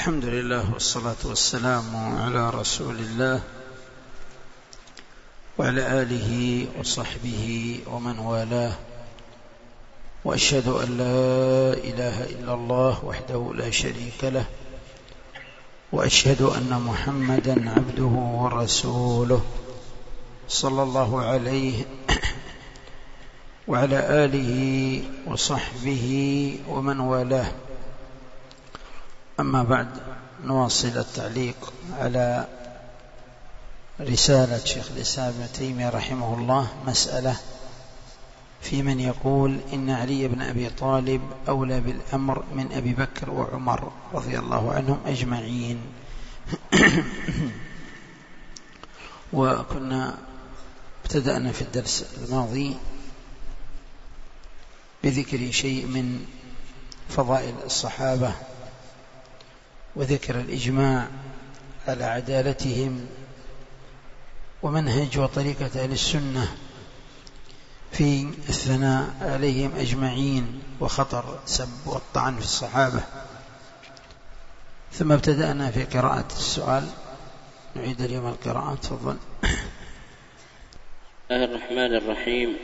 الحمد لله والصلاة والسلام على رسول الله وعلى آله وصحبه ومن والاه، وأشهد أن لا إله إلا الله وحده لا شريك له، وأشهد أن محمدا عبده ورسوله صلى الله عليه وعلى آله وصحبه ومن والاه. أما بعد، نواصل التعليق على رسالة شيخ الإسلام ابن تيمية رحمه الله، مسألة في من يقول إن علي بن أبي طالب أولى بالأمر من أبي بكر وعمر رضي الله عنهم أجمعين. وكنا ابتدأنا في الدرس الماضي بذكر شيء من فضائل الصحابة وذكر الإجماع على عدالتهم ومنهج وطريقة أهل السنة في الثناء عليهم أجمعين وخطر سب والطعن في الصحابة. ثم ابتدأنا في قراءة السؤال. نعيد اليوم القراءة. تفضل. بسم الله الرحمن الرحيم.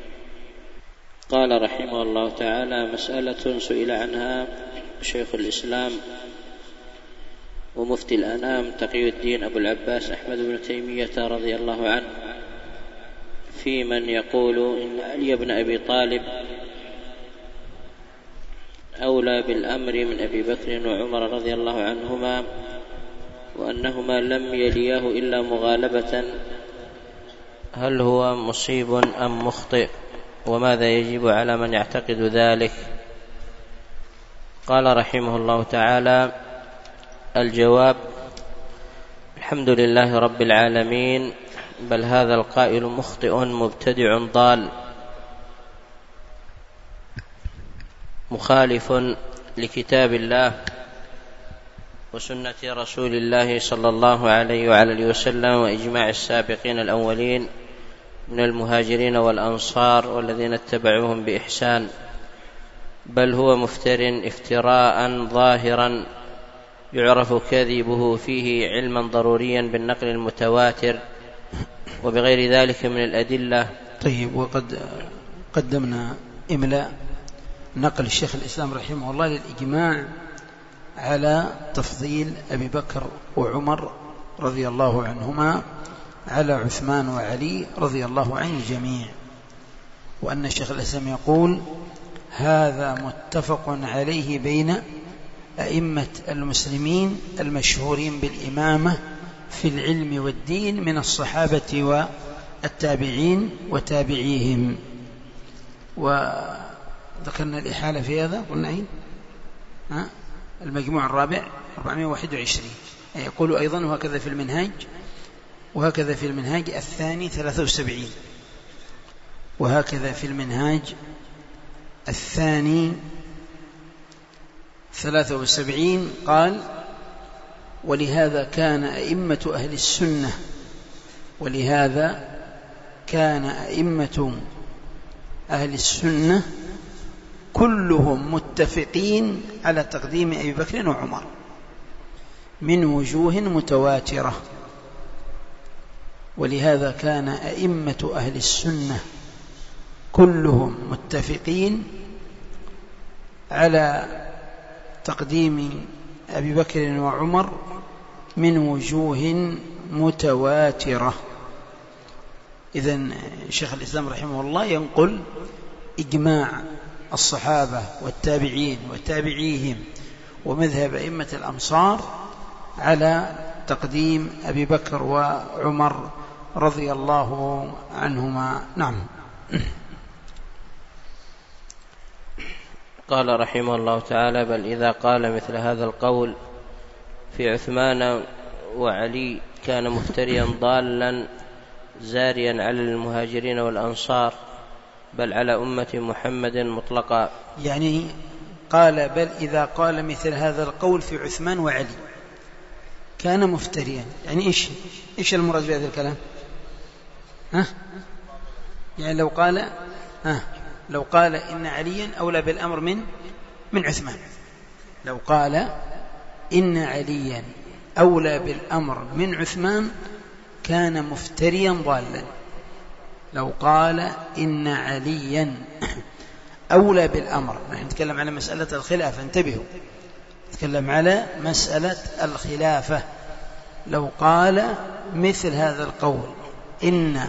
قال رحمه الله تعالى: مسألة سئل عنها شيخ الإسلام ومفتي الأنام تقي الدين أبو العباس أحمد بن تيمية رضي الله عنه في من يقول إن علي بن أبي طالب أولى بالأمر من أبي بكر وعمر رضي الله عنهما، وأنهما لم يلياه إلا مغالبة، هل هو مصيب أم مخطئ؟ وماذا يجب على من يعتقد ذلك؟ قال رحمه الله تعالى: الجواب: الحمد لله رب العالمين، بل هذا القائل مخطئ مبتدع ضال مخالف لكتاب الله وسنة رسول الله صلى الله عليه وعلى اله وسلم وإجماع السابقين الأولين من المهاجرين والأنصار والذين اتبعوهم بإحسان، بل هو مفتر افتراء ظاهرا يعرف كذبه فيه علما ضروريا بالنقل المتواتر وبغير ذلك من الأدلة. طيب، وقد قدمنا إملاء نقل الشيخ الإسلام رحمه الله للإجماع على تفضيل أبي بكر وعمر رضي الله عنهما على عثمان وعلي رضي الله عن الجميع، وأن الشيخ الإسلام يقول: هذا متفق عليه بين أئمة المسلمين المشهورين بالإمامة في العلم والدين من الصحابة والتابعين وتابعيهم. وذكرنا الإحالة في هذا، قلنا إيه؟ المجموع الرابع 421. يقول أيضا: وهكذا في المنهاج، وهكذا في المنهاج الثاني 73، وهكذا في المنهاج الثاني 73. قال: ولهذا كان أئمة أهل السنة كلهم متفقين على تقديم أبي بكر وعمر من وجوه متواترة. ولهذا كان أئمة أهل السنة كلهم متفقين على تقديم أبي بكر وعمر من وجوه متواترة. إذن شيخ الإسلام رحمه الله ينقل إجماع الصحابة والتابعين وتابعيهم ومذهب أئمة الأمصار على تقديم أبي بكر وعمر رضي الله عنهما. نعم. قال رحمه الله تعالى: بل إذا قال مثل هذا القول في عثمان وعلي كان مفتريا ضالا زاريا على المهاجرين والأنصار، بل على أمة محمد مطلقا. يعني قال: بل إذا قال مثل هذا القول في عثمان وعلي كان مفتريا، يعني إيش المراد بهذا الكلام؟ يعني لو قال إن عليا أولى بالأمر من عثمان، لو قال إن عليا أولى بالأمر من عثمان كان مفتريا ضالا. لو قال إن عليا أولى بالأمر، نحن نتكلم على مسألة الخلافة، انتبهوا، نتكلم على مسألة الخلافة. لو قال مثل هذا القول إن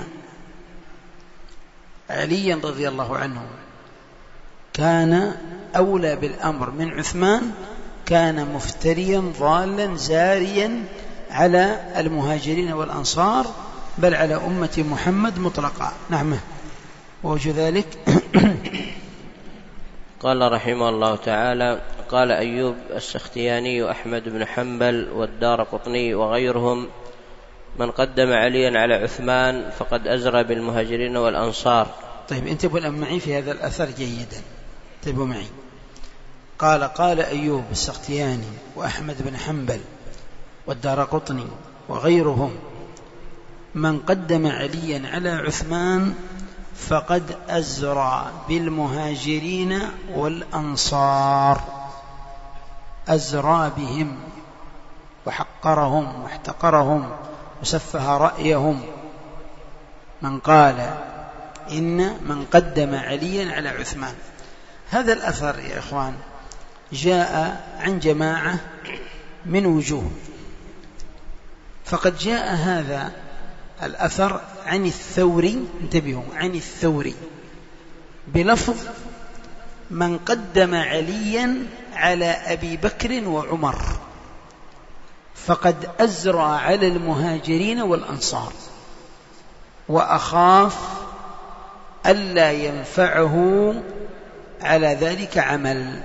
عليا رضي الله عنه كان أولى بالأمر من عثمان كان مفتريا ضالا زاريا على المهاجرين والأنصار بل على أمة محمد مطلقا. نعم، ووجه ذلك قال رحمه الله تعالى: قال أيوب السختياني أحمد بن حنبل والدارقطني وغيرهم: من قدم عليا على عثمان فقد أزرى بالمهاجرين والأنصار. طيب انتبهوا الآن معي في هذا الأثر جيدا، انتبهوا معي. قال أيوب السختياني وأحمد بن حنبل والدارقطني وغيرهم: من قدم عليا على عثمان فقد أزرى بالمهاجرين والأنصار، أزرى بهم وحقرهم واحتقرهم وسفه رأيهم. من قال إن من قدم عليا على عثمان. هذا الأثر يا إخوان جاء عن جماعة من وجوه، فقد جاء هذا الأثر عن الثوري، انتبهوا، عن الثوري بلفظ: من قدم عليا على أبي بكر وعمر فقد أزرى على المهاجرين والأنصار وأخاف ألا ينفعه على ذلك عمل.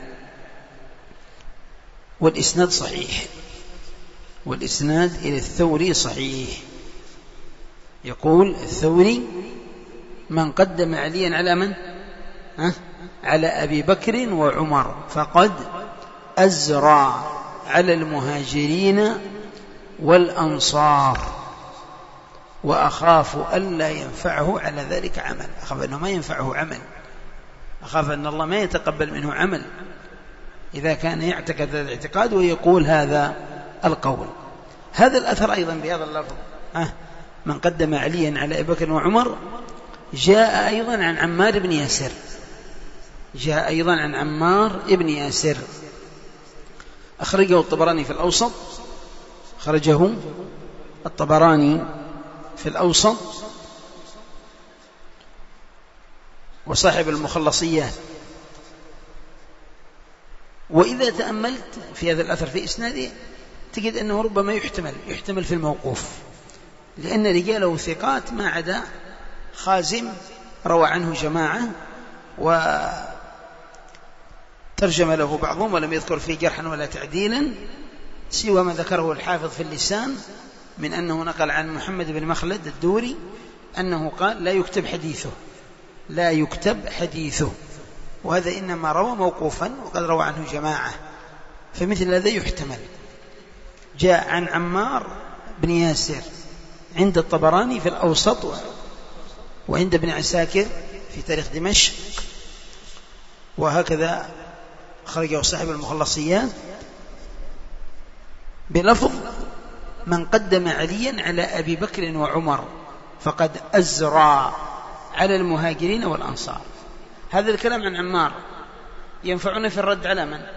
والإسناد صحيح، والإسناد إلى الثوري صحيح. يقول الثوري: من قدم عليا على من؟ على أبي بكر وعمر فقد أزرى على المهاجرين والأنصار وأخاف ألا ينفعه على ذلك عمل. أخاف أنه ما ينفعه عمل، أخاف أن الله ما يتقبل منه عمل إذا كان يعتقد هذا الاعتقاد ويقول هذا القول. هذا الأثر أيضا بهذا اللفظ: من قدم عليا على أبي بكر وعمر، جاء أيضا عن عمار بن ياسر، جاء أيضا عن عمار بن ياسر، أخرجه الطبراني في الأوسط، خرجه الطبراني في الأوسط وصاحب المخلصيات. وإذا تأملت في هذا الأثر في إسناده تجد أنه ربما يحتمل في الموقوف، لأن رجاله ثقات ما عدا خازم روى عنه جماعة وترجم له بعضهم ولم يذكر فيه جرحا ولا تعديلا سوى ما ذكره الحافظ في اللسان من أنه نقل عن محمد بن مخلد الدوري أنه قال: لا يكتب حديثه، لا يكتب حديثه. وهذا إنما روى موقوفا وقد روى عنه جماعة، فمثل هذا يحتمل. جاء عن عمار بن ياسر عند الطبراني في الأوسط وعند ابن عساكر في تاريخ دمشق، وهكذا خرجه صاحب المخلصيات بلفظ: من قدم عليا على أبي بكر وعمر فقد أزرى على المهاجرين والأنصار. هذا الكلام عن عمار ينفعنا في الرد على من؟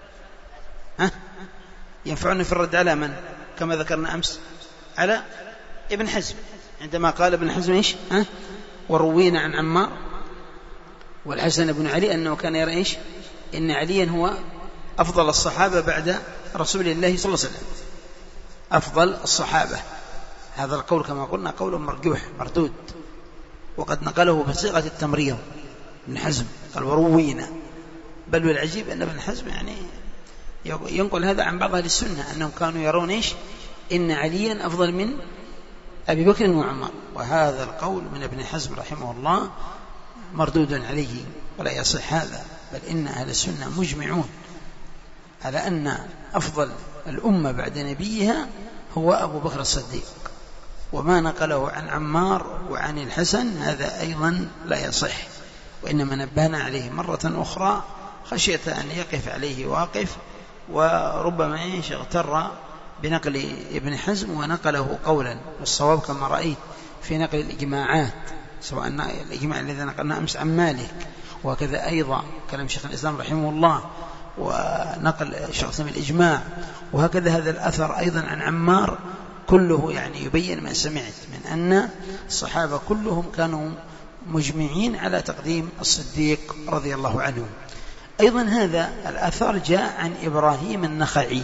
ينفعنا في الرد على من؟ كما ذكرنا أمس على ابن حزم، عندما قال ابن حزم إيش؟ وروينا عن عمار والحسن بن علي أنه كان يرى إيش؟ إن عليا هو أفضل الصحابة بعد رسول الله صلى الله عليه وسلم، أفضل الصحابة. هذا القول كما قلنا قول مرجوح مردود، وقد نقله بصيغة التمريض ابن حزم، قال وروينا. بل والعجيب أن ابن حزم يعني ينقل هذا عن بعض أهل السنة أنهم كانوا يرون إيش؟ إن عليا أفضل من أبي بكر وعمر. وهذا القول من ابن حزم رحمه الله مردود عليه ولا يصح هذا، بل إن أهل السنة مجمعون على أن أفضل الأمة بعد نبيها هو أبو بكر الصديق. وما نقله عن عمار وعن الحسن هذا أيضا لا يصح، وإنما نبهنا عليه مرة أخرى خشية أن يقف عليه واقف وربما اغتر بنقل ابن حزم ونقله قولا، والصواب كما رأيت في نقل الإجماعات، سواء الإجماع الذي نقلنا أمس عن مالك، وكذا أيضا كلام شيخ الإسلام رحمه الله ونقل شخص من الإجماع، وهكذا هذا الأثر أيضا عن عمار، كله يعني يبين ما سمعت من أن الصحابة كلهم كانوا مجمعين على تقديم الصديق رضي الله عنه. أيضا هذا الأثر جاء عن إبراهيم النخعي،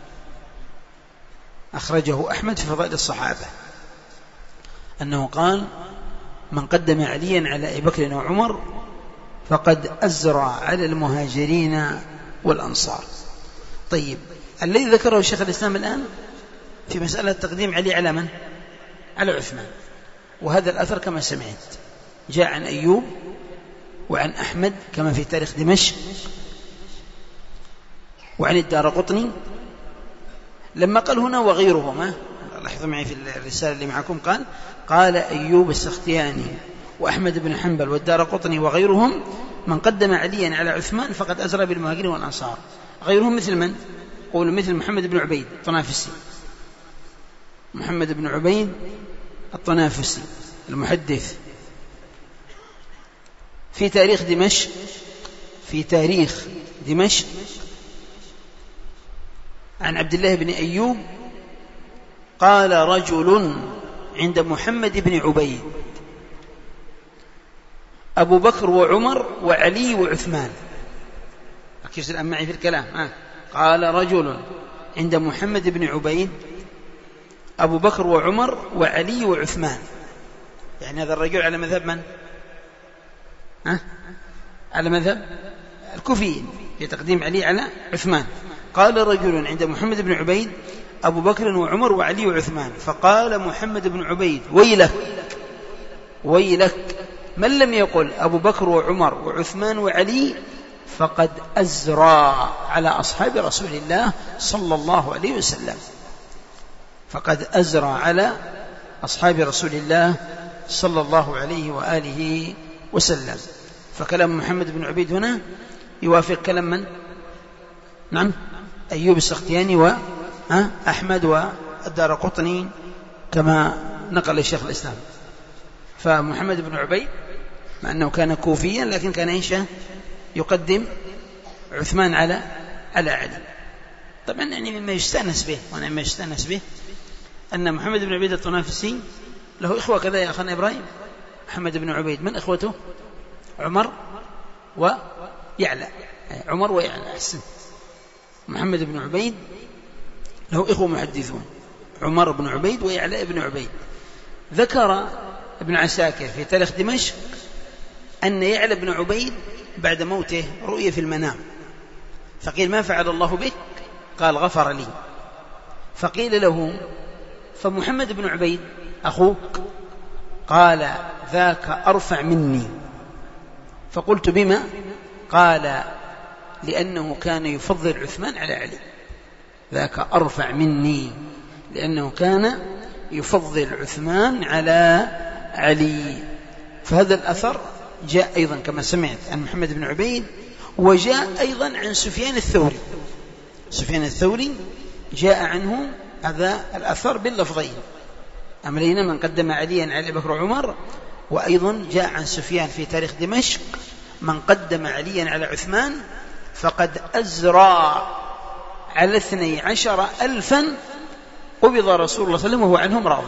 أخرجه أحمد في فضائل الصحابة، أنه قال: من قدم عليا على أبي بكر وعمر فقد أزرى على المهاجرين والأنصار. طيب، الذي ذكره الشيخ الإسلام الآن في مسألة تقديم علي على من؟ على عثمان. وهذا الأثر كما سمعت جاء عن أيوب وعن أحمد كما في تاريخ دمشق وعن الدارقطني. لما قال هنا وغيرهما، لاحظوا معي في الرسالة اللي معكم، قال أيوب السختياني وأحمد بن حنبل والدارقطني وغيرهم: من قدم عليا على عثمان فقد أزرى بالمهاجرين والأنصار. غيرهم مثل من؟ قولوا مثل محمد بن عبيد الطنافسي، محمد بن عبيد الطنافسي المحدث في تاريخ دمشق عن عبد الله بن أيوب قال: رجل عند محمد بن عبيد أبو بكر وعمر وعلي وعثمان. ركز الآن معي في الكلام. قال: رجل عند محمد بن عبيد أبو بكر وعمر وعلي وعثمان. يعني هذا الرجل على مذهب من؟ على مذهب الكوفيين في تقديم علي على عثمان. قال: رجل عند محمد بن عبيد أبو بكر وعمر وعلي وعثمان. فقال محمد بن عبيد: ويلك من لم يقل أبو بكر وعمر وعثمان وعلي فقد أزرى على أصحاب رسول الله صلى الله عليه وسلم. فقد أزرى على أصحاب رسول الله صلى الله عليه وآله وسلم. فكلام محمد بن عبيد هنا يوافق كلام من؟ نعم، أيوب السختياني وأحمد والدارقطني كما نقل الشيخ الإسلام. فمحمد بن عبيد مع أنه كان كوفيا لكن كان يقدم عثمان على علي. طبعا يعني مما يستأنس به أن محمد بن عبيد الطنافسي له إخوة كذا يا أخانا إبراهيم. محمد بن عبيد من إخوته؟ عمر ويعلى. أحسن. محمد بن عبيد له إخوة محدثون، عمر بن عبيد ويعلى بن عبيد. ذكر ابن عساكر في تاريخ دمشق أن يعلى بن عبيد بعد موته رؤية في المنام، فقيل: ما فعل الله بك؟ قال: غفر لي. فقيل له: فمحمد بن عبيد أخوك؟ قال: ذاك أرفع مني. فقلت: بما؟ قال: لأنه كان يفضل عثمان على علي. ذاك أرفع مني لأنه كان يفضل عثمان على علي. فهذا الأثر جاء أيضا كما سمعت عن محمد بن عبيد، وجاء أيضا عن سفيان الثوري جاء عنه هذا الأثر باللفظين: أمرين من قدم عليا على بكر وعمر. وأيضا جاء عن سفيان في تاريخ دمشق: من قدم عليا على عثمان فقد أزرى على 12,000 قبض رسول الله صلى الله عليه وسلم وهو عنهم راض.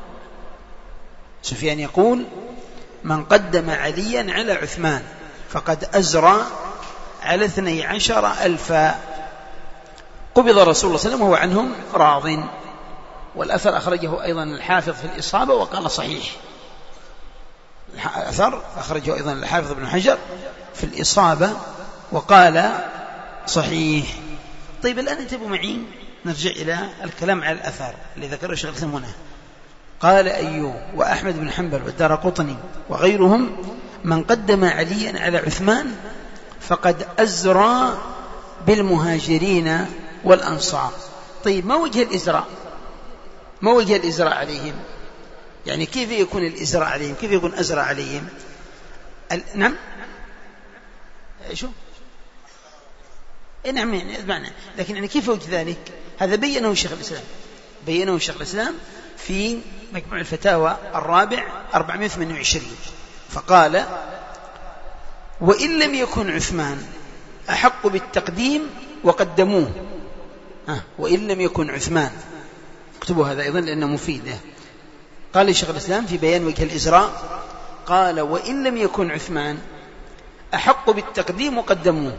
سفيان يقول: من قدم عليا على عثمان فقد أزرى على 12,000 قبض رسول الله صلى الله عليه وسلم وهو عنهم راض. والأثر أخرجه أيضا الحافظ في الإصابة وقال صحيح. الأثر أخرجه أيضا الحافظ ابن حجر في الإصابة وقال صحيح. طيب، الآن انتبهوا معي، نرجع إلى الكلام على الأثر اللي ذكره الشيخ الإسلام هنا. قال أيوب وأحمد بن حنبل والدارقطني وغيرهم: من قدم عليا على عثمان فقد أزرى بالمهاجرين والأنصار. طيب، ما وجه الإزراء عليهم؟ يعني كيف يكون الإزراء عليهم؟ كيف يكون أزرى عليهم؟ نعم، شو نعم يعني لكن يعني كيف وجه ذلك؟ هذا بيّنه شيخ الإسلام في مجموع الفتاوى الرابع 428، فقال: وإن لم يكن عثمان أحق بالتقديم وقدموه. وإن لم يكن عثمان، اكتبوا هذا أيضا لأنه مفيد. قال شيخ الإسلام في بيان وجه الإزراء، قال: وإن لم يكن عثمان أحق بالتقديم وقدموه،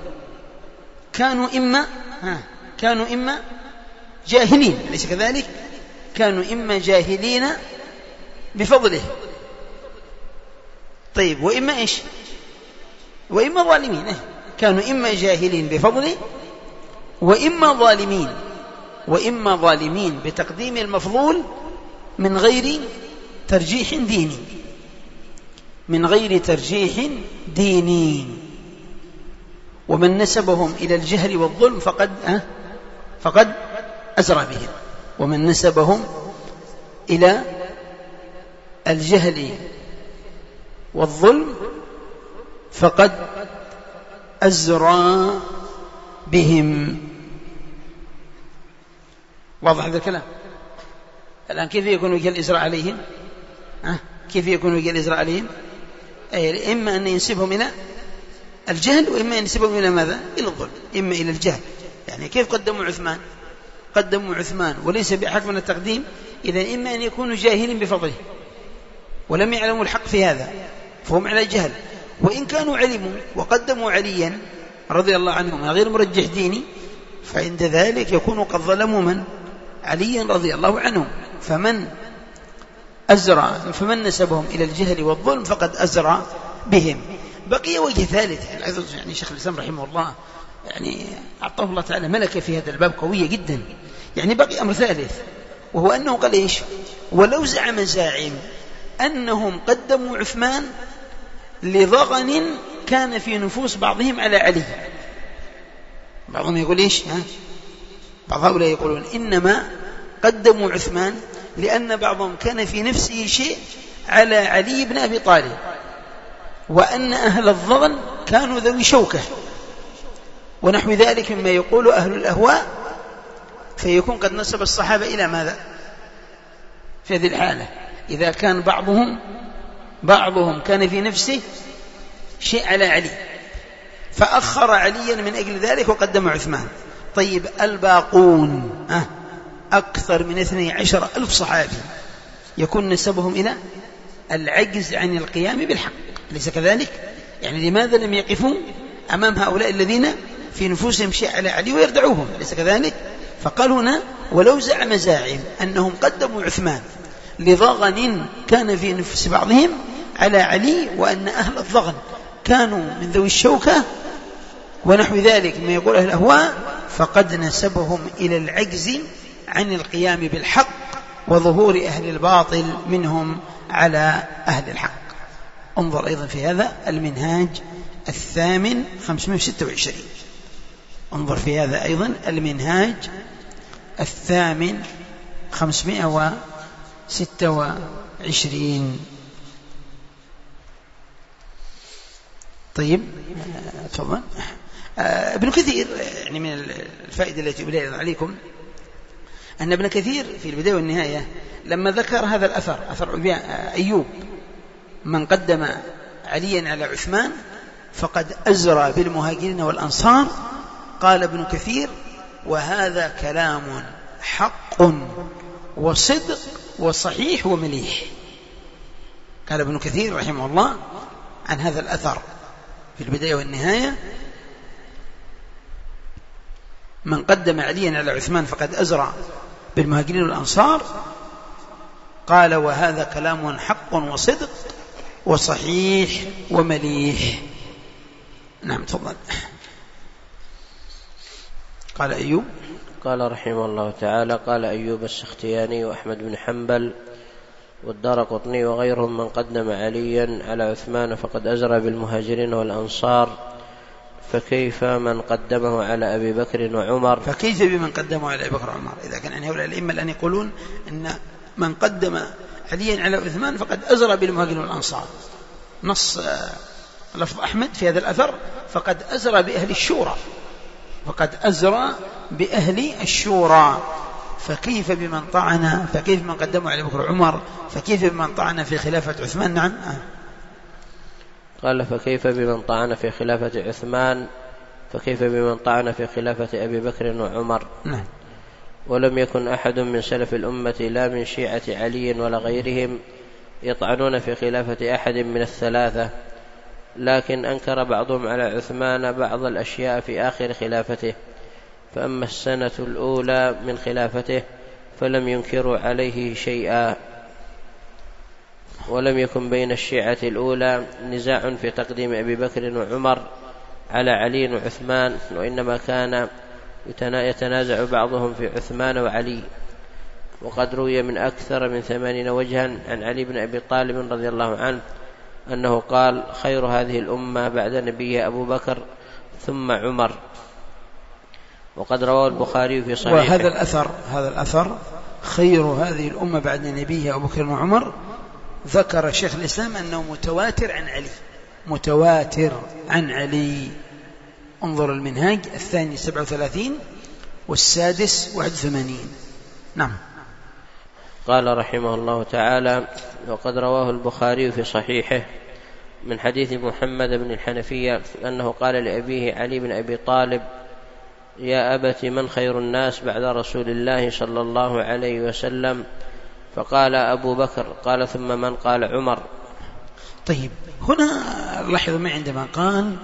كانوا إما جاهلين، أليس كذلك؟ كانوا إما جاهلين بفضله، طيب، وإما إيش؟ وإما ظالمين. كانوا إما جاهلين بفضله وإما ظالمين بتقديم المفضول من غير ترجيح ديني. ومن نسبهم إلى الجهل والظلم فقد أزرى بهم. ومن نسبهم إلى الجهل والظلم فقد أزرى بهم. واضح هذا الكلام؟ الآن كيف يكون وجه الإزراء عليهم؟ كيف يكون وجه الإزراء عليهم؟ إما أن ينسبهم إلى الجهل، وإما ينسبهم إلى ماذا؟ إلى الظلم، إما إلى الجهل. يعني كيف قدموا عثمان وليس بحق من التقديم؟ إذا إما أن يكونوا جاهلين بفضله ولم يعلموا الحق في هذا فهم على جهل، وإن كانوا علموا وقدموا عليا رضي الله عنه من غير مرجح ديني، فعند ذلك يكونوا قد ظلموا من؟ عليا رضي الله عنه. فمن نسبهم إلى الجهل والظلم فقد أزرى بهم. بقي وجه ثالث، يعني شيخ الإسلام رحمه الله يعني أعطاه الله تعالى ملكة في هذا الباب قوية جدا. يعني بقي أمر ثالث، وهو أنه قال إيش؟ ولو زعم زاعم أنهم قدموا عثمان لضغن كان في نفوس بعضهم على علي. بعضهم يقول إيش؟ بعض هؤلاء يقولون إنما قدموا عثمان لأن بعضهم كان في نفسه شيء على علي بن أبي طالب، وأن أهل الضغن كانوا ذوي شوكة ونحو ذلك مما يقول أهل الأهواء، فيكون قد نسب الصحابة إلى ماذا في هذه الحالة؟ إذا كان بعضهم كان في نفسه شيء على علي فأخر عليا من أجل ذلك وقدم عثمان. طيب، الباقون أكثر من 12,000 صحابي يكون نسبهم إلى العجز عن القيام بالحق، ليس كذلك؟ يعني لماذا لم يقفوا أمام هؤلاء الذين في نفوسهم شيء على علي ويردعوهم؟ ليس كذلك؟ فقال هنا: ولو زعم زاعم أنهم قدموا عثمان لضغن كان في نفس بعضهم على علي، وأن أهل الضغن كانوا من ذوي الشوكة ونحو ذلك ما يقول أهل الأهواء، فقد نسبهم إلى العجز عن القيام بالحق وظهور أهل الباطل منهم على أهل الحق. انظر أيضا في هذا المنهاج 526. انظر في هذا أيضا المنهاج 526. طيب، تفضل. ابن كثير، يعني من الفائدة التي أبلغ عليكم أن ابن كثير في البداية والنهاية لما ذكر هذا الأثر، أثر أيوب من قدم عليا على عثمان فقد أزرى بالمهاجرين والأنصار، قال ابن كثير: وهذا كلام حق وصدق وصحيح ومليح. قال ابن كثير رحمه الله عن هذا الأثر في البداية والنهاية: من قدم عليا على عثمان فقد أزرى بالمهاجرين والأنصار، قال: وهذا كلام حق وصدق وصحيح ومليح. نعم، تفضل. قال أيوب، قال رحمه الله تعالى: قال أيوب السختياني وأحمد بن حنبل والدارقطني وغيرهم: من قدم عليا على عثمان فقد أزرى بالمهاجرين والأنصار، فكيف من قدمه على أبي بكر وعمر؟ فكيف بمن قدمه على أبي بكر وعمر؟ إذا كان عن هؤلاء الأئمة الآن يقولون أن من قدم عليا على عثمان فقد أزرى بالمهاجرين والأنصار، نص لفظ أحمد في هذا الأثر: فقد أزرى بأهل الشورى، فقد أزرى بأهل الشورى، فكيف بمن طعن، فكيف من قدمه على بكر عمر، فكيف بمن طعن في خلافة عثمان؟ نعم. قال فكيف بمن طعن في خلافة عثمان، فكيف بمن طعن في خلافة أبي بكر وعمر. نعم. ولم يكن أحد من سلف الأمة لا من شيعة علي ولا غيرهم يطعنون في خلافة أحد من الثلاثة، لكن أنكر بعضهم على عثمان بعض الأشياء في آخر خلافته، فأما السنة الأولى من خلافته فلم ينكروا عليه شيئا. ولم يكن بين الشيعة الأولى نزاع في تقديم أبي بكر وعمر على علي وعثمان، وإنما كان يتنازع بعضهم في عثمان وعلي. وقد روي من أكثر من 80 وجها عن علي بن أبي طالب رضي الله عنه أنه قال خير هذه الأمة بعد نبيها أبو بكر ثم عمر. وقد رواه البخاري في صحيحه. وهذا الأثر خير هذه الأمة بعد نبيها أبو بكر وعمر ذكر شيخ الإسلام أنه متواتر عن علي، متواتر عن علي. انظر المنهاج الثاني 37 والسادس 81. نعم. قال رحمه الله تعالى: وقد رواه البخاري في صحيحه من حديث محمد بن الحنفية أنه قال لأبيه علي بن أبي طالب: يا أبت من خير الناس بعد رسول الله صلى الله عليه وسلم؟ فقال أبو بكر. قال ثم من؟ قال عمر. طيب، هنا لاحظوا ما عندما قال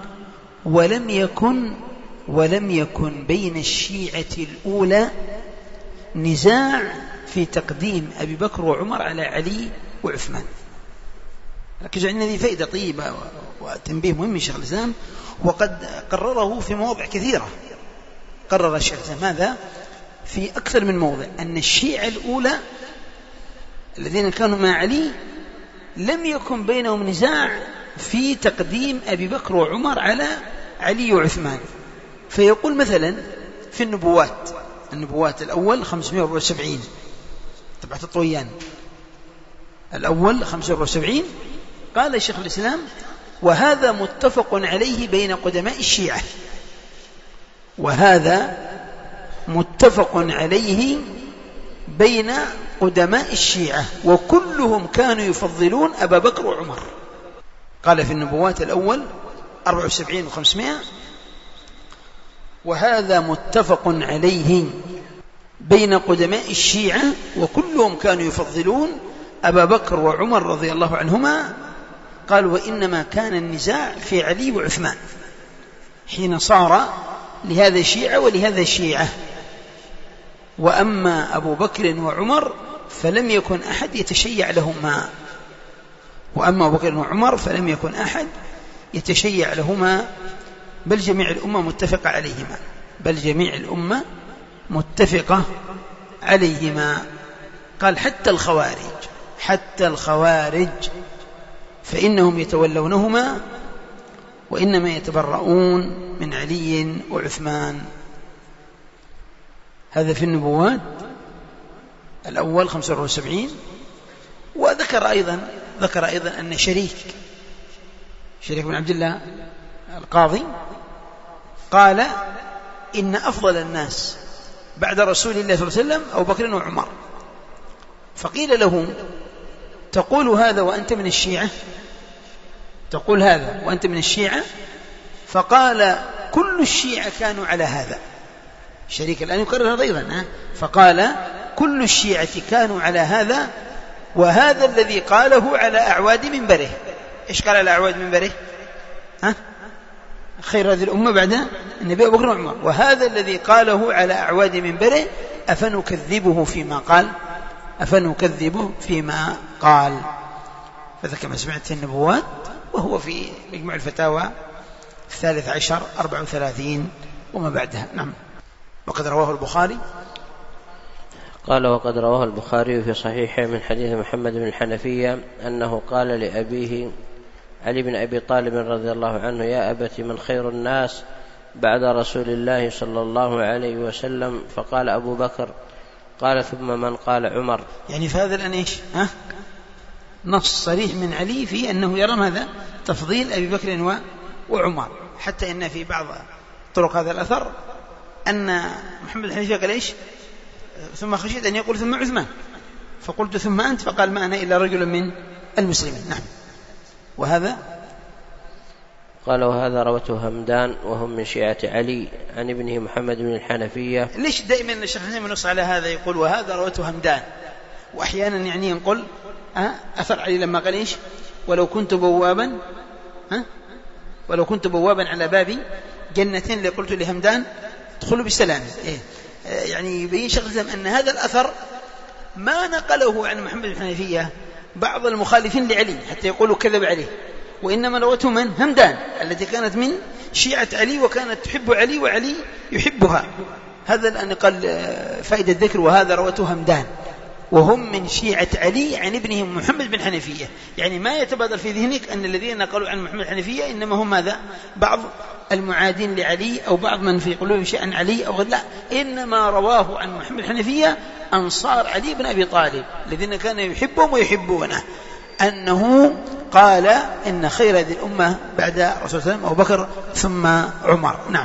ولم يكن بين الشيعة الأولى نزاع في تقديم أبي بكر وعمر على علي وعثمان. ركزوا عندنا ذي فائدة طيبة وتنبيه مهم من شيخ الإسلام، وقد قرره في مواضع كثيرة. قرر الشيخ الإسلام ماذا؟ في أكثر من موضع أن الشيعة الأولى الذين كانوا مع علي لم يكن بينهم نزاع في تقديم أبي بكر وعمر على علي وعثمان. فيقول مثلا في النبوات الأول 574 تبعة الطويان، الأول 574، قال الشيخ الإسلام: وهذا متفق عليه بين قدماء الشيعة، وهذا متفق عليه بين قدماء الشيعة وكلهم كانوا يفضلون أبا بكر وعمر. قال في النبوات الأول 74 و500: وهذا متفق عليه بين قدماء الشيعة وكلهم كانوا يفضلون أبا بكر وعمر رضي الله عنهما. قال: وإنما كان النزاع في علي وعثمان حين صار لهذا الشيعة ولهذا الشيعة، وأما أبو بكر وعمر فلم يكن أحد يتشيع لهما، وأما أبو بكر وعمر فلم يكن أحد يتشيع لهما، بل جميع الأمة متفقة عليهما، بل جميع الأمة متفقة عليهما. قال: حتى الخوارج فإنهم يتولونهما وإنما يتبرؤون من علي وعثمان. هذا في النبوات الأول 75. وذكر أيضا أن شريك بن عبد الله القاضي قال: إن أفضل الناس بعد رسول الله صلى الله عليه وسلم أبو بكر وعمر. فقيل له: تقول هذا وأنت من الشيعة؟ تقول هذا وأنت من الشيعة؟ فقال: كل الشيعة كانوا على هذا. شريك الآن يكرر هذا أيضا، فقال: كل الشيعة كانوا على هذا، وهذا الذي قاله على أعواد منبره. إيش قال على أعواد منبره؟ خير هذه الأمة بعد النبي أبو بكر وعمر، وهذا الذي قاله على أعواد منبره أفنكذبه فيما قال. فذا كما سمعت في النبوات، وهو في مجموع الفتاوى 13 34 وما بعدها. نعم. وقد رواه البخاري. قال: وقد رواه البخاري في صحيحه من حديث محمد بن الحنفية أنه قال لأبيه علي بن أبي طالب رضي الله عنه: يا أبت من خير الناس بعد رسول الله صلى الله عليه وسلم؟ فقال أبو بكر. قال ثم من؟ قال عمر. يعني فهذا الآن إيش؟ نص صريح من علي في أنه يرى ماذا؟ تفضيل أبي بكر وعمر، حتى إن في بعض طرق هذا الأثر أن محمد الحنفية قال إيش؟ ثم خشيت أن يقول ثم عثمان، فقلت ثم أنت، فقال ما أنا إلا رجل من المسلمين. نعم. وهذا قال وهذا روته همدان وهم من شيعة علي عن ابنه محمد بن الحنفية. ليش دائما الشيخ حسين ينص على هذا، يقول وهذا روته همدان، وأحيانا يعني ينقل أثر علي لما قال إيش؟ ولو كنت بوابا على باب جنة لقلت لهمدان ادخلوا بالسلام. يعني يبين شيخ الإسلام أن هذا الأثر ما نقله عن محمد بن الحنفية بعض المخالفين لعلي حتى يقولوا كذب عليه، وإنما روته من؟ همدان التي كانت من شيعة علي وكانت تحب علي وعلي يحبها. هذا الآن قال فائدة الذكر وهذا روته همدان وهم من شيعة علي عن ابنهم محمد بن حنفية. يعني ما يتبادر في ذهنك أن الذين نقلوا عن محمد حنفية إنما هم ماذا؟ بعض المعادين لعلي أو بعض من في قلوب شيء عن علي أو غير، لا، إنما رواه عن محمد حنفية أنصار علي بن أبي طالب الذين كان يحبهم ويحبونه، أنه قال إن خير هذه الأمة بعد رسول الله صلى الله عليه وسلم أبو بكر ثم عمر. نعم.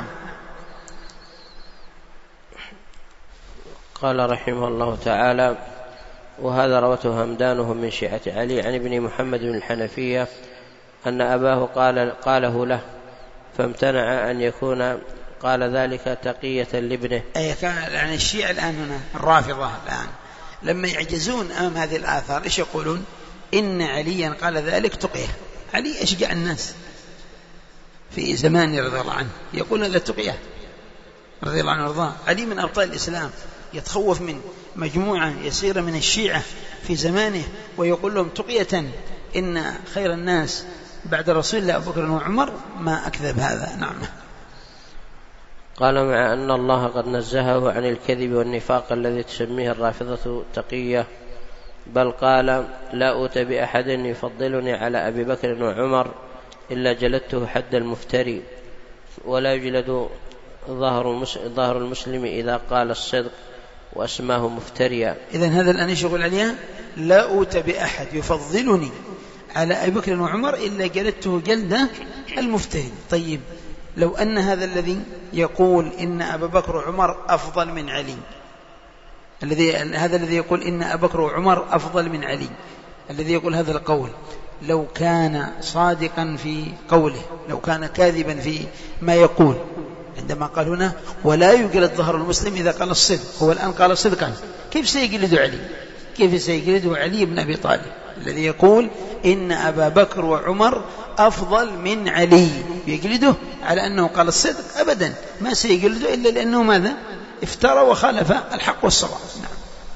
قال رحمه الله تعالى وهذا روته همدانهم من شيعة علي عن ابن محمد بن الحنفية أن أباه قاله له فامتنع أن يكون قال ذلك تقية لابنه. يعني الشيعة الآن هنا الرافضة الآن لما يعجزون أمام هذه الآثار إيش يقولون؟ إن عليا قال ذلك تقية. علي أشجع الناس في زمان رضي الله عنه، يقول هذا تقية رضي الله عنه وارضاه. علي من أبطال الإسلام يتخوف من مجموعة يسيرة من الشيعة في زمانه ويقول لهم تقية إن خير الناس بعد رسول الله أبو بكر وعمر، ما أكذب هذا. نعم. قال مع أن الله قد نزهه عن الكذب والنفاق الذي تسميه الرافضة تقية، بل قال لا أوت بأحد يفضلني على أبي بكر وعمر إلا جلدته حد المفتري، ولا يجلد ظهر المسلم إذا قال الصدق وأسماه مفتريا. إذن هذا الآن يشغل عليها لا أوت بأحد يفضلني على أبي بكر وعمر إلا جلدته جلد المفتري. طيب لو أن هذا الذي يقول إن أبا بكر وعمر أفضل من علي، هذا الذي يقول إن أبا بكر وعمر أفضل من علي، الذي يقول هذا القول، لو كان صادقا في قوله، لو كان كاذبا في ما يقول عندما قال هنا ولا يجلد ظهر المسلم إذا قال الصدق، هو الآن قال صدقا، كيف سيجلد علي؟ كيف سيجلده علي بن أبي طالب الذي يقول إن أبا بكر وعمر أفضل من علي؟ يجلده على أنه قال الصدق؟ أبدا، ما سيجلده إلا لأنه ماذا؟ افترى وخالف الحق والصواب. نعم.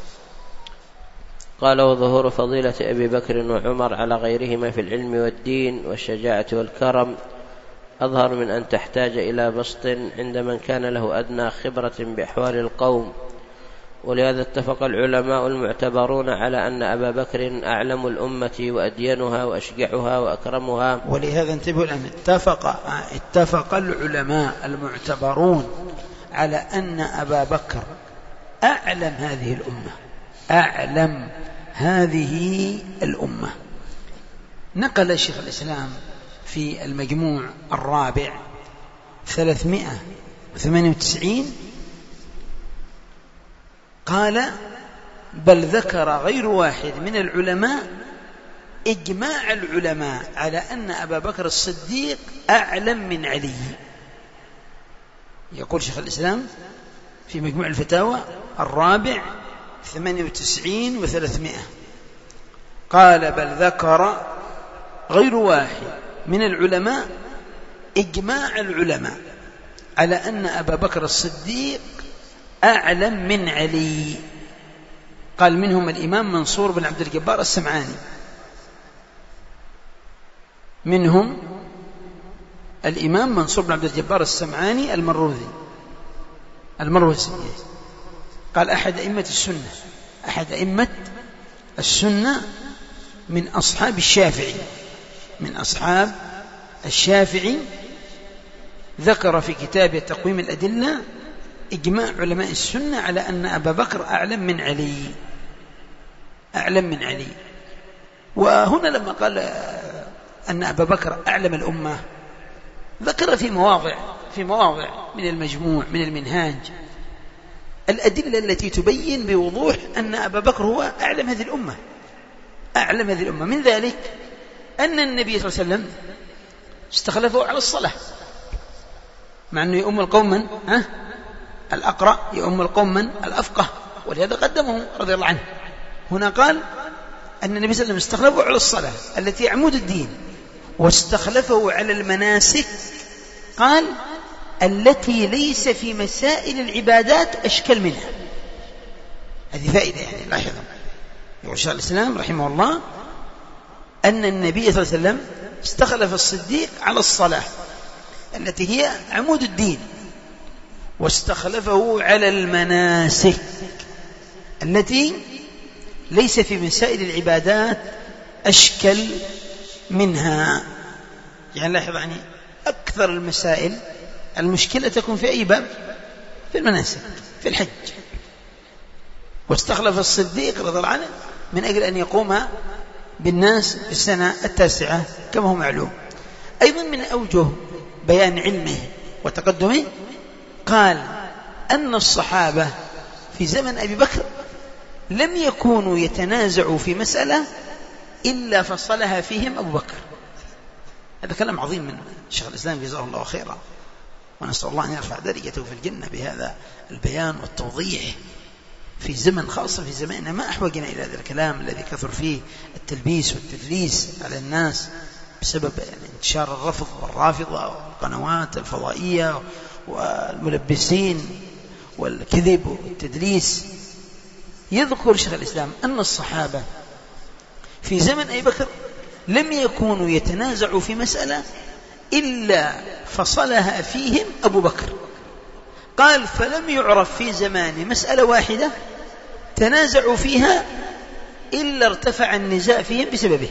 قال وظهور فضيلة أبي بكر وعمر على غيرهما في العلم والدين والشجاعة والكرم أظهر من أن تحتاج إلى بسط عند من كان له أدنى خبرة بأحوال القوم، ولهذا اتفق العلماء المعتبرون على أن أبا بكر أعلم الأمة وأدينها وأشجعها وأكرمها. ولهذا انتبهوا الآن اتفق العلماء المعتبرون على أن أبا بكر أعلم هذه الأمة، أعلم هذه الأمة. نقل الشيخ الإسلام في المجموع الرابع 398 قال بل ذكر غير واحد من العلماء إجماع العلماء على أن أبا بكر الصديق أعلم من علي. يقول شيخ الإسلام في مجموع الفتاوى الرابع 98 و300 قال بل ذكر غير واحد من العلماء إجماع العلماء على أن أبا بكر الصديق أعلم من علي. قال منهم الإمام منصور بن عبد الجبار السمعاني، منهم الإمام منصور بن عبد الجبار السمعاني المروزي قال أحد أئمة السنة من أصحاب الشافعي ذكر في كتابه تقويم الأدلة إجماع علماء السنة على أن أبا بكر أعلم من علي. وهنا لما قال أن أبا بكر أعلم الأمة ذكر في مواضع في مواضع من المجموع من المنهاج الأدلة التي تبين بوضوح أن أبا بكر هو أعلم هذه الأمة، أعلم هذه الأمة. من ذلك أن النبي صلى الله عليه وسلم استخلفه على الصلاة، مع أنه يؤم القوم من الأقرأ، يؤم القوم من الأفقه، ولهذا قدمه رضي الله عنه. هنا قال أن النبي صلى الله عليه وسلم استخلفه على الصلاة التي عمود الدين، واستخلفه على المناسك قال التي ليس في مسائل العبادات أشكل منها. هذه فائدة يعني لاحظوا. يقول شيخ الإسلام رحمه الله أن النبي صلى الله عليه وسلم استخلف الصديق على الصلاة التي هي عمود الدين، واستخلفه على المناسك التي ليس في مسائل العبادات أشكل منها. يعني لاحظ يعني أكثر المسائل المشكلة تكون في أي باب؟ في المناسك، في الحج. واستخلف الصديق رضي الله عنه من أجل أن يقوم بالناس في السنة 9 كما هو معلوم. أيضا من أوجه بيان علمه وتقدمه قال أن الصحابة في زمن أبي بكر لم يكونوا يتنازعوا في مسألة إلا فصلها فيهم أبو بكر. هذا كلام عظيم من شيخ الإسلام جزاه الله خيرا، ونسأل الله أن يرفع درجته في الجنة بهذا البيان والتوضيح في زمن خاصة في زماننا ما أحوجنا إلى هذا الكلام الذي كثر فيه التلبيس والتدليس على الناس بسبب انتشار الرفض والرافضة والقنوات الفضائية والملبسين والكذب والتدليس. يذكر شيخ الإسلام أن الصحابة في زمن أبي بكر لم يكونوا يتنازعوا في مسألة إلا فصلها فيهم أبو بكر. قال فلم يعرف في زمان مسألة واحدة تنازعوا فيها إلا ارتفع النزاع فيهم بسببه،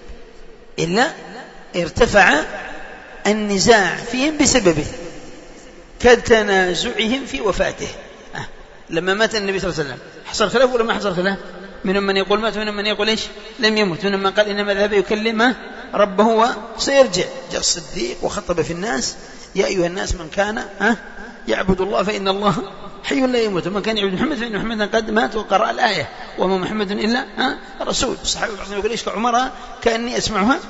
إلا ارتفع النزاع فيهم بسببه، كتنازعهم في وفاته. لما مات النبي صلى الله عليه وسلم حصل خلاف ولا ما حصل خلاف؟ منهم من يقول مات ومنهم من يقول إيش لم يمت، منهم من قال إنما ذهب يكلم ربه وسيرجع. جاء الصديق وخطب في الناس يا أيها الناس من كان يعبد الله فإن الله حي لا يموت، ومن كان يعبد محمد فإن محمدا قد مات، وقرأ الآية وما محمد إلا رسول. الصحابة يقول إيش كعمرها كأني أسمعها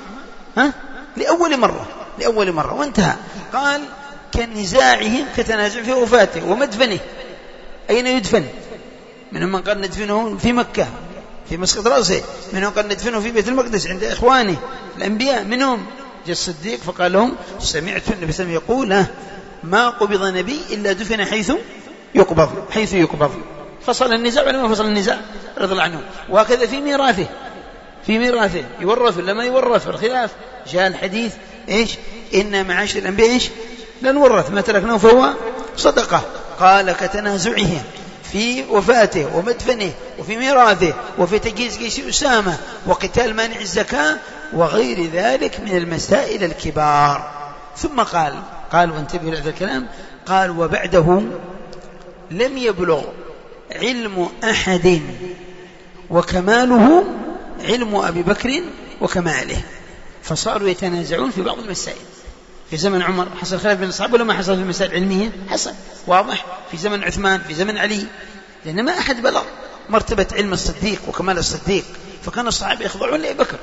لأول مرة وانتهى. قال كنزاعهم كتنازع في وفاته ومدفنه. أين يدفن؟ منهم من قال ندفنه في مكة في مسقط رأسه، منهم قال ندفنه في بيت المقدس عند إخوانه الأنبياء. منهم جاء الصديق فقال لهم سمعت النبي صلى الله عليه وسلم يقول ما قبض نبي إلا دفن حيث يقبض. فصل النزاع ولا ما فصل النزاع رضي الله عنه. وهكذا في ميراثه يورث ولا ما يورث الخلاف. جاء الحديث إيش إن معاشر الأنبياء إيش لا نورث ما تركناه فهو صدقة. قال كتنازعهم في وفاته ومدفنه وفي ميراثه وفي تجهيز جيش أسامة وقتال مانع الزكاة وغير ذلك من المسائل الكبار. ثم قال وانتبهوا لهذا الكلام، قال وبعده لم يبلغ علم أحد وكماله علم أبي بكر وكماله، فصاروا يتنازعون في بعض المسائل. في زمن عمر حصل خلاف بين الصحابة ولا ما حصل في المسائل العلمية؟ حصل واضح. في زمن عثمان، في زمن علي، لأن ما أحد بلغ مرتبة علم الصديق وكمال الصديق، فكان الصحابة يخضعون لأبي بكر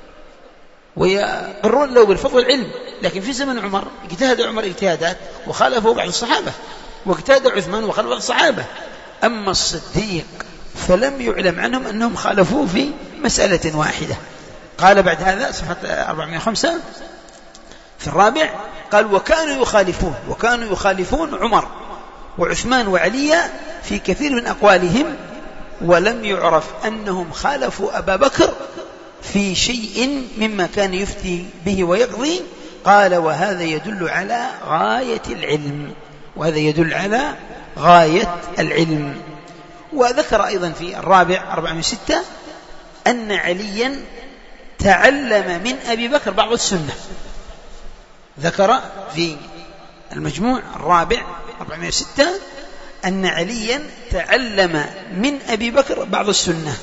ويقرون له بالفضل العلم. لكن في زمن عمر اجتهد عمر اجتهادات وخالفه بعض الصحابة، واجتهد عثمان وخالف بعض الصحابة. أما الصديق فلم يعلم عنهم أنهم خالفوه في مسألة واحدة. قال بعد هذا صفحة 405 في الرابع قال وكانوا يخالفون عمر وعثمان وعلي في كثير من أقوالهم، ولم يعرف أنهم خالفوا أبا بكر في شيء مما كان يفتي به ويقضي. قال وهذا يدل على غاية العلم. وذكر أيضا في الرابع 406 أن عليا تعلم من أبي بكر بعض السنة. ذكر في المجموع الرابع 406 أن عليا تعلم من أبي بكر بعض السنة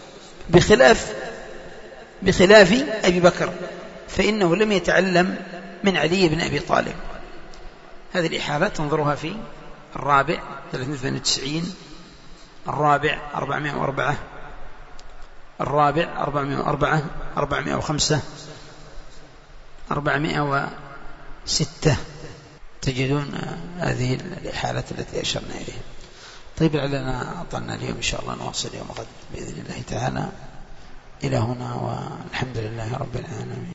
بخلاف أبي بكر، فإنه لم يتعلم من علي بن أبي طالب. هذه الإحالة تنظرها في الرابع 392، الرابع 404، الرابع 404، 405، 406. تجدون هذه الإحالات التي أشرنا إليها. طيب لعلنا أطلنا اليوم، إن شاء الله نواصل يوم غد بإذن الله تعالى. إلى هنا، والحمد لله رب العالمين.